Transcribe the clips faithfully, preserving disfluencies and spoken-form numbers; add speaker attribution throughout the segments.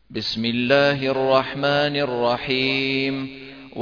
Speaker 1: بسم الله الرحمن الرحيم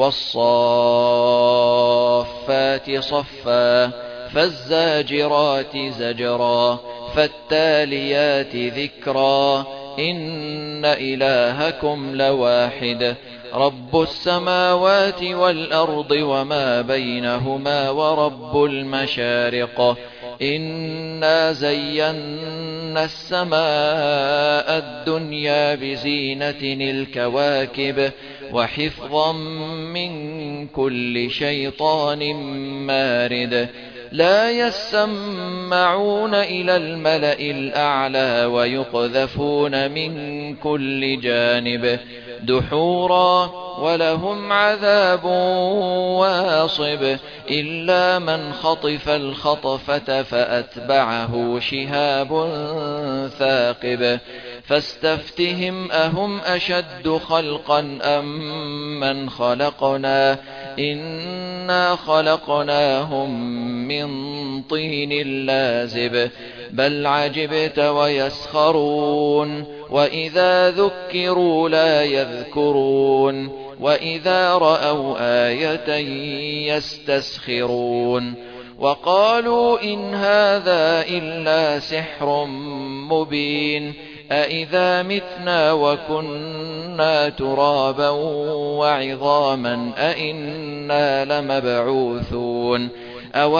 Speaker 1: والصافات صفا فالزاجرات زجرا فالتاليات ذكرا إن إلهكم لواحد رب السماوات والأرض وما بينهما ورب المشارق إنا زينا السماء الدنيا بزينة الكواكب وحفظا من كل شيطان مارد لا يسمعون إلى الملأ الأعلى ويقذفون من كل جانب دحورا ولهم عذاب واصب إلا من خطف الخطفة فأتبعه شهاب ثاقب فاستفتهم أهم أشد خلقا أم من خلقنا إنا خلقناهم من طين لازب بل عجبت ويسخرون وإذا ذكروا لا يذكرون وإذا رأوا آية يستسخرون وقالوا إن هذا إلا سحر مبين أإذا متنا وكنا ترابا وعظاما أإنا لمبعوثون أو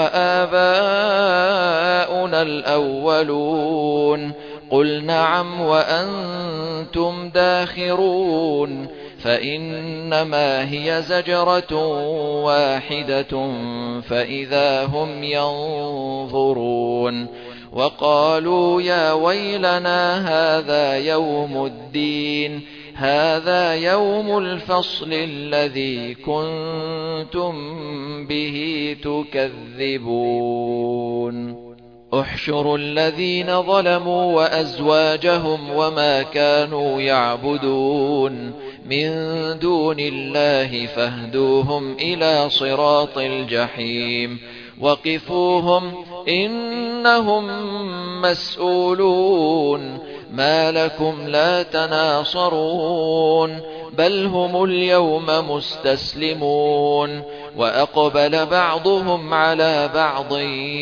Speaker 1: آباؤنا الأولون قل نعم وأنتم داخرون فإنما هي زجرة واحدة فإذا هم ينظرون وقالوا يا ويلنا هذا يوم الدين هذا يوم الفصل الذي كنتم به تكذبون احشروا الذين ظلموا وأزواجهم وما كانوا يعبدون من دون الله فاهدوهم إلى صراط الجحيم وقفوهم إنهم مسؤولون ما لكم لا تناصرون بل هم اليوم مستسلمون وأقبل بعضهم على بعض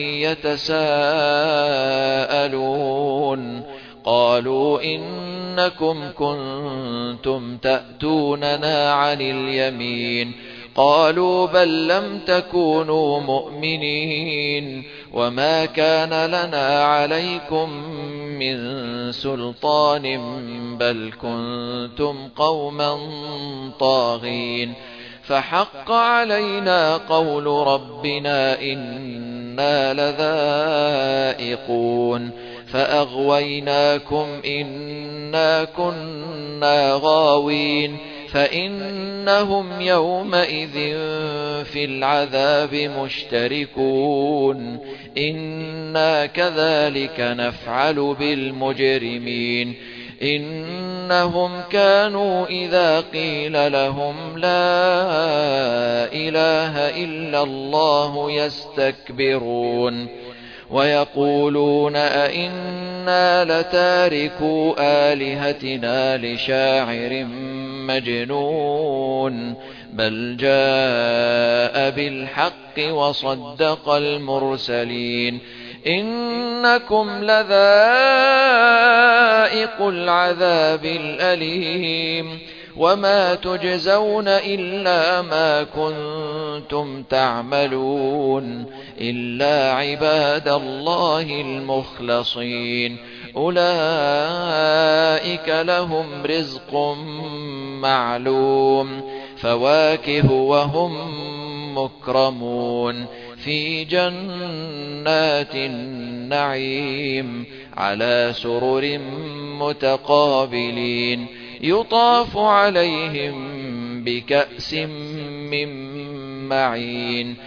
Speaker 1: يتساءلون قالوا إنكم كنتم تأتوننا عن اليمين قالوا بل لم تكونوا مؤمنين وما كان لنا عليكم من سلطان بل كنتم قوما طاغين فحق علينا قول ربنا إنا لذائقون فأغويناكم إنا كنا غاوين فإنهم يومئذ في العذاب مشتركون إنا كذلك نفعل بالمجرمين إنهم كانوا إذا قيل لهم لا إله إلا الله يستكبرون ويقولون أئنا لتاركو آلهتنا لشاعر مجنون بل جاء بالحق وصدق المرسلين إنكم لذائق العذاب الأليم وما تجزون إلا ما كنتم تعملون إلا عباد الله المخلصين أولئك لهم رزق معلوم فواكه وهم مكرمون في جنات النعيم على سرر متقابلين يطاف عليهم بكأس من معين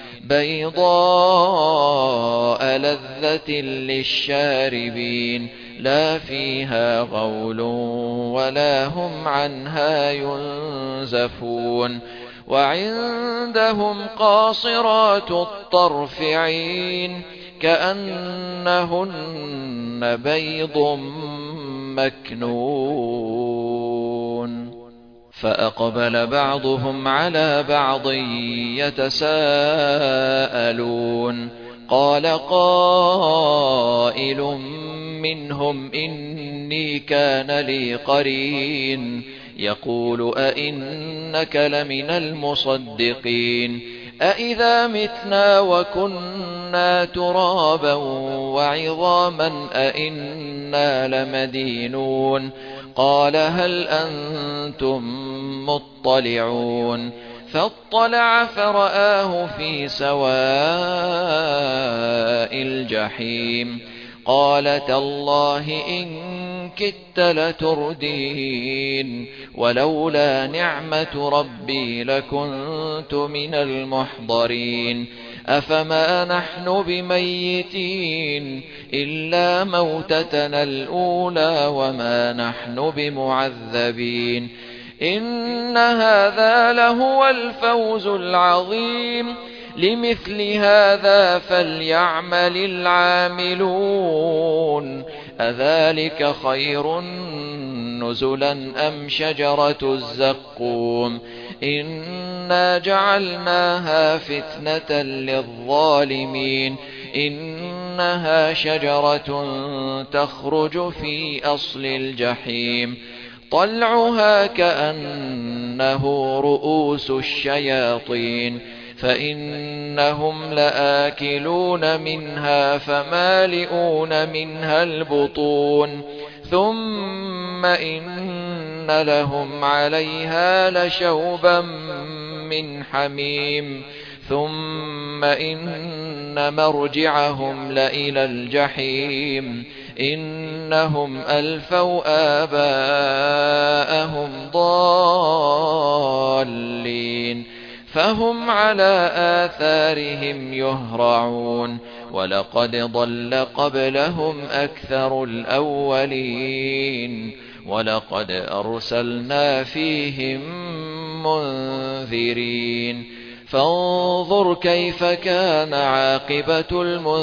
Speaker 1: بيضاء لذة للشاربين لا فيها غول ولا هم عنها ينزفون وعندهم قاصرات الطرف عين كأنهن بيض مكنون. يتساءلون فأقبل بعضهم على بعض يتساءلون قال قائل منهم إني كان لي قرين يقول أئنك لمن المصدقين أئذا متنا وكنا ترابا وعظاما أئنا لمدينون قال هل أنتم مطلعون فاطلع فرآه في سواء الجحيم قال تالله إن كدت لتردين ولولا نعمة ربي لكنت من المحضرين أفما نحن بميتين إلا موتتنا الأولى وما نحن بمعذبين إن هذا لهو الفوز العظيم لمثل هذا فليعمل العاملون أذلك خير نزلا أم شجرة الزقوم إنا جعلناها فتنة للظالمين إنها شجرة تخرج في أصل الجحيم طلعها كأنه رؤوس الشياطين فإنهم لآكلون منها فمالئون منها البطون ثم إن لهم عليها لشوبا من حميم ثم إن مرجعهم لإلى الجحيم إنهم ألفوا آباءهم ضالين فهم على آثارهم يهرعون ولقد ضل قبلهم أكثر الأولين ولقد أرسلنا فيهم منذرين فانظر كيف كان عاقبة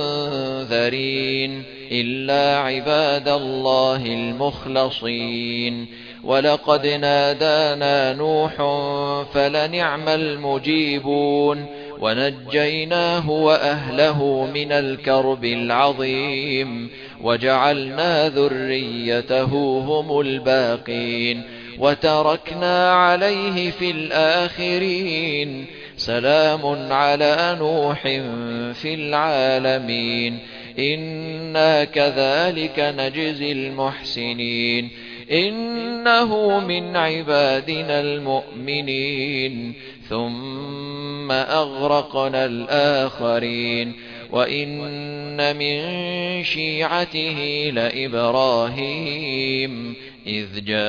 Speaker 1: المنذرين إلا عباد الله المخلصين ولقد نادانا نوح فلنعم المجيبون ونجيناه وأهله من الكرب العظيم وجعلنا ذريته هم الباقين وتركنا عليه في الآخرين سلام على نوح في العالمين إنا كذلك نجزي المحسنين إنه من عبادنا المؤمنين ثم أغرقنا الآخرين وإن من شيعته لإبراهيم إذ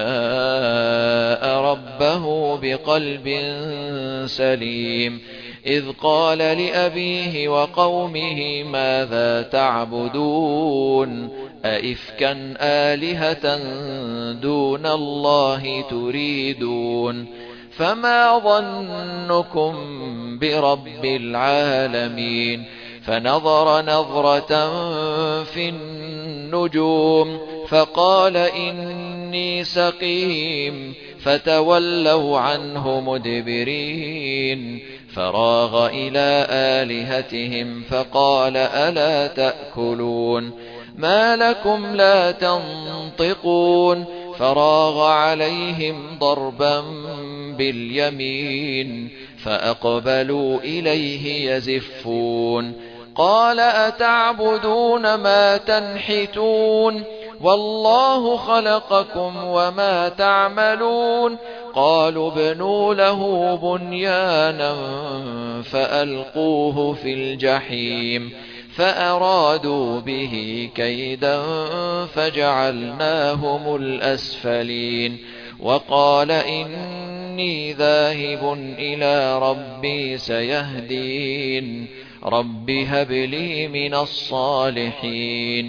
Speaker 1: جاء ربه بقلب سليم إذ قال لأبيه وقومه ماذا تعبدون أئفكا آلهة دون الله تريدون فما ظنكم برب العالمين فنظر نظرة في النجوم فقال إني سقيم فتولوا عنه مدبرين فراغ إلى آلهتهم فقال ألا تأكلون ما لكم لا تنطقون فراغ عليهم ضربا باليمين فأقبلوا إليه يزفون قال أتعبدون ما تنحتون والله خلقكم وما تعملون قالوا ابنوا له بنيانا فألقوه في الجحيم فأرادوا به كيدا فجعلناهم الأسفلين وقال إني ذاهب إلى ربي سيهدين رب هب لي من الصالحين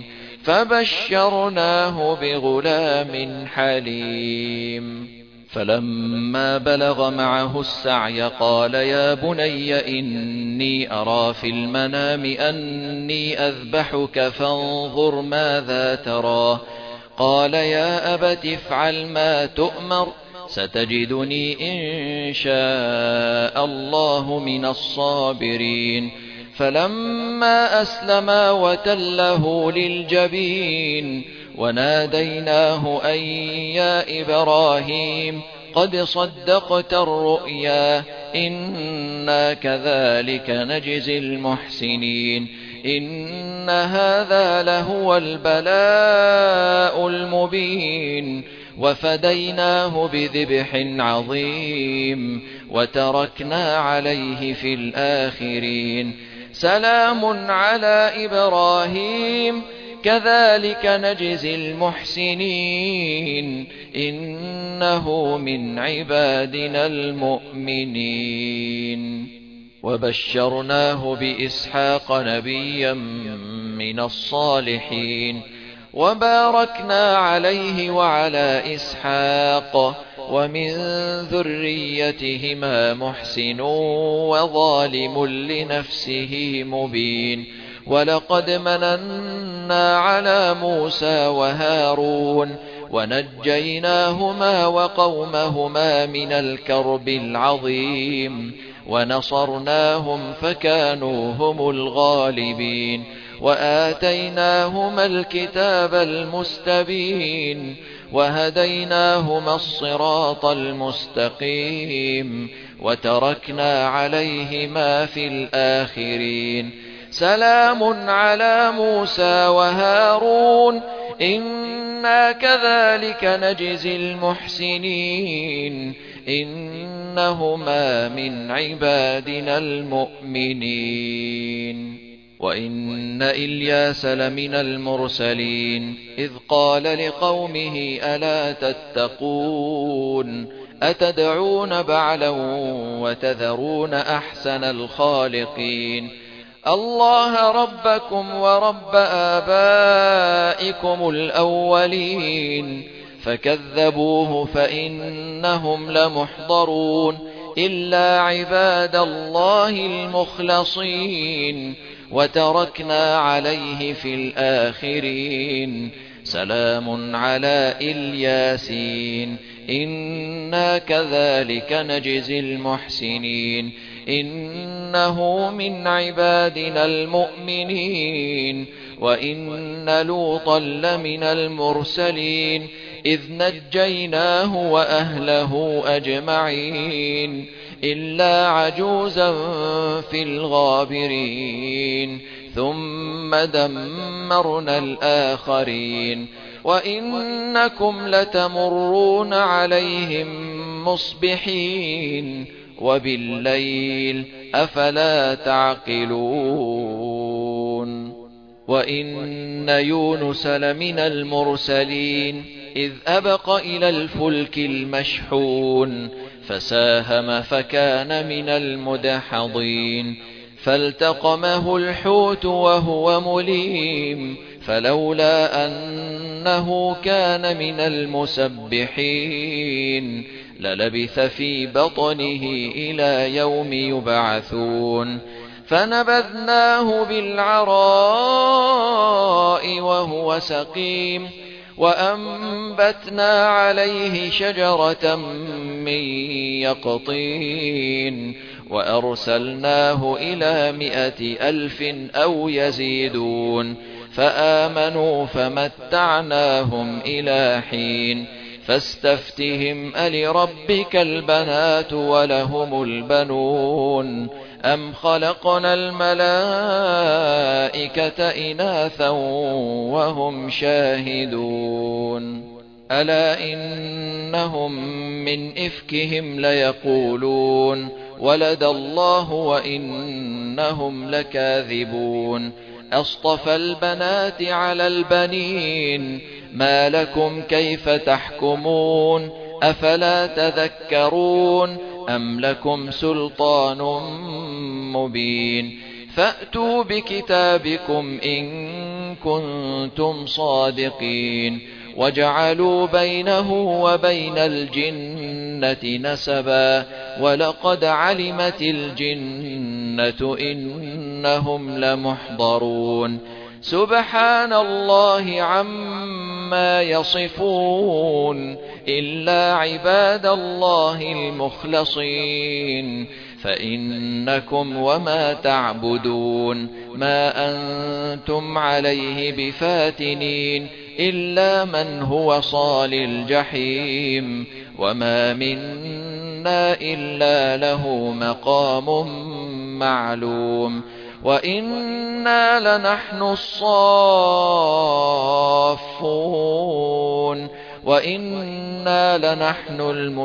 Speaker 1: فبشرناه بغلام حليم فلما بلغ معه السعي قال يا بني إني أرى في المنام أني أذبحك فانظر ماذا ترى قال يا أبت افعل ما تؤمر ستجدني إن شاء الله من الصابرين. فلما أسلما وتله للجبين وناديناه أن يا إبراهيم قد صدقت الرؤيا إنا كذلك نجزي المحسنين إن هذا لهو البلاء المبين وفديناه بذبح عظيم وتركنا عليه في الآخرين سلام على إبراهيم كذلك نجزي المحسنين إنه من عبادنا المؤمنين. وبشرناه بإسحاق نبيا من الصالحين وباركنا عليه وعلى إسحاق ومن ذريتهما محسن وظالم لنفسه مبين. ولقد مننا على موسى وهارون ونجيناهما وقومهما من الكرب العظيم ونصرناهم فكانوا هم الغالبين وآتيناهما الكتاب المستبين وهديناهما الصراط المستقيم وتركنا عليهما في الآخرين سلام على موسى وهارون إنا كذلك نجزي المحسنين إنهما من عبادنا المؤمنين. وإن إلياس لمن المرسلين إذ قال لقومه ألا تتقون أتدعون بعلا وتذرون أحسن الخالقين الله ربكم ورب آبائكم الأولين فكذبوه فإنهم لمحضرون إلا عباد الله المخلصين وتركنا عليه في الآخرين سلام على الياسين إنا كذلك نجزي المحسنين إنه من عبادنا المؤمنين. وإن لوطا لمن المرسلين إذ نجيناه وأهله أجمعين إلا عجوزا في الغابرين ثم دمرنا الآخرين وإنكم لتمرون عليهم مصبحين وبالليل أفلا تعقلون. وإن يونس لمن المرسلين إذ أبق إلى الفلك المشحون فساهم فكان من المدحضين فالتقمه الحوت وهو مليم فلولا أنه كان من المسبحين للبث في بطنه إلى يوم يبعثون فنبذناه بالعراء وهو سقيم وأنبتنا عليه شجرة من يقطين وأرسلناه إلى مائة ألف أو يزيدون فآمنوا فمتعناهم إلى حين فاستفتهم ألربك البنات ولهم البنون أم خلقنا الملائكة إناثا وهم شاهدون ألا إنهم من إفكهم ليقولون ولد الله وإنهم لكاذبون أصطفى البنات على البنين ما لكم كيف تحكمون أفلا تذكرون أم لكم سلطان مبين فأتوا بكتابكم إن كنتم صادقين وجعلوا بينه وبين الجنة نسبا ولقد علمت الجنة إنهم لمحضرون سبحان الله عما عما يصفون إلا عباد الله المخلصين فإنكم وما تعبدون ما أنتم عليه بفاتنين إلا من هو صال الجحيم وما منا إلا له مقام معلوم وإنا لنحن الصافون وإنا لنحن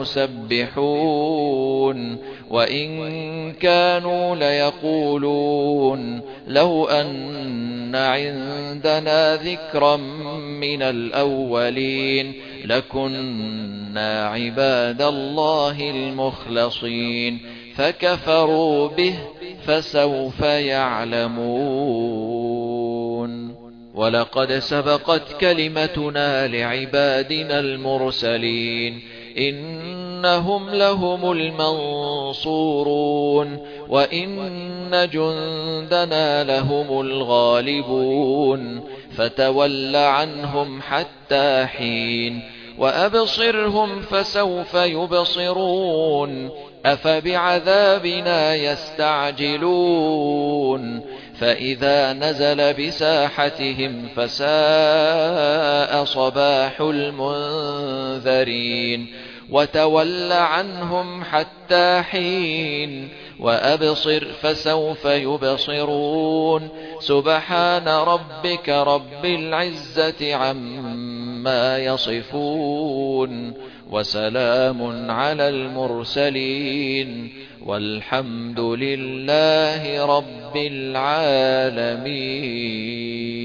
Speaker 1: المسبحون وإن كانوا ليقولون لو أن عندنا ذكرا من الأولين لكنا عباد الله المخلصين فكفروا به فسوف يعلمون ولقد سبقت كلمتنا لعبادنا المرسلين إنهم لهم المنصورون وإن جندنا لهم الغالبون فتول عنهم حتى حين وأبصرهم فسوف يبصرون أفبعذابنا يستعجلون فإذا نزل بساحتهم فساء صباح المنذرين وتول عنهم حتى حين وأبصر فسوف يبصرون سبحان ربك رب العزة عما يصفون وسلام على المرسلين والحمد لله رب العالمين.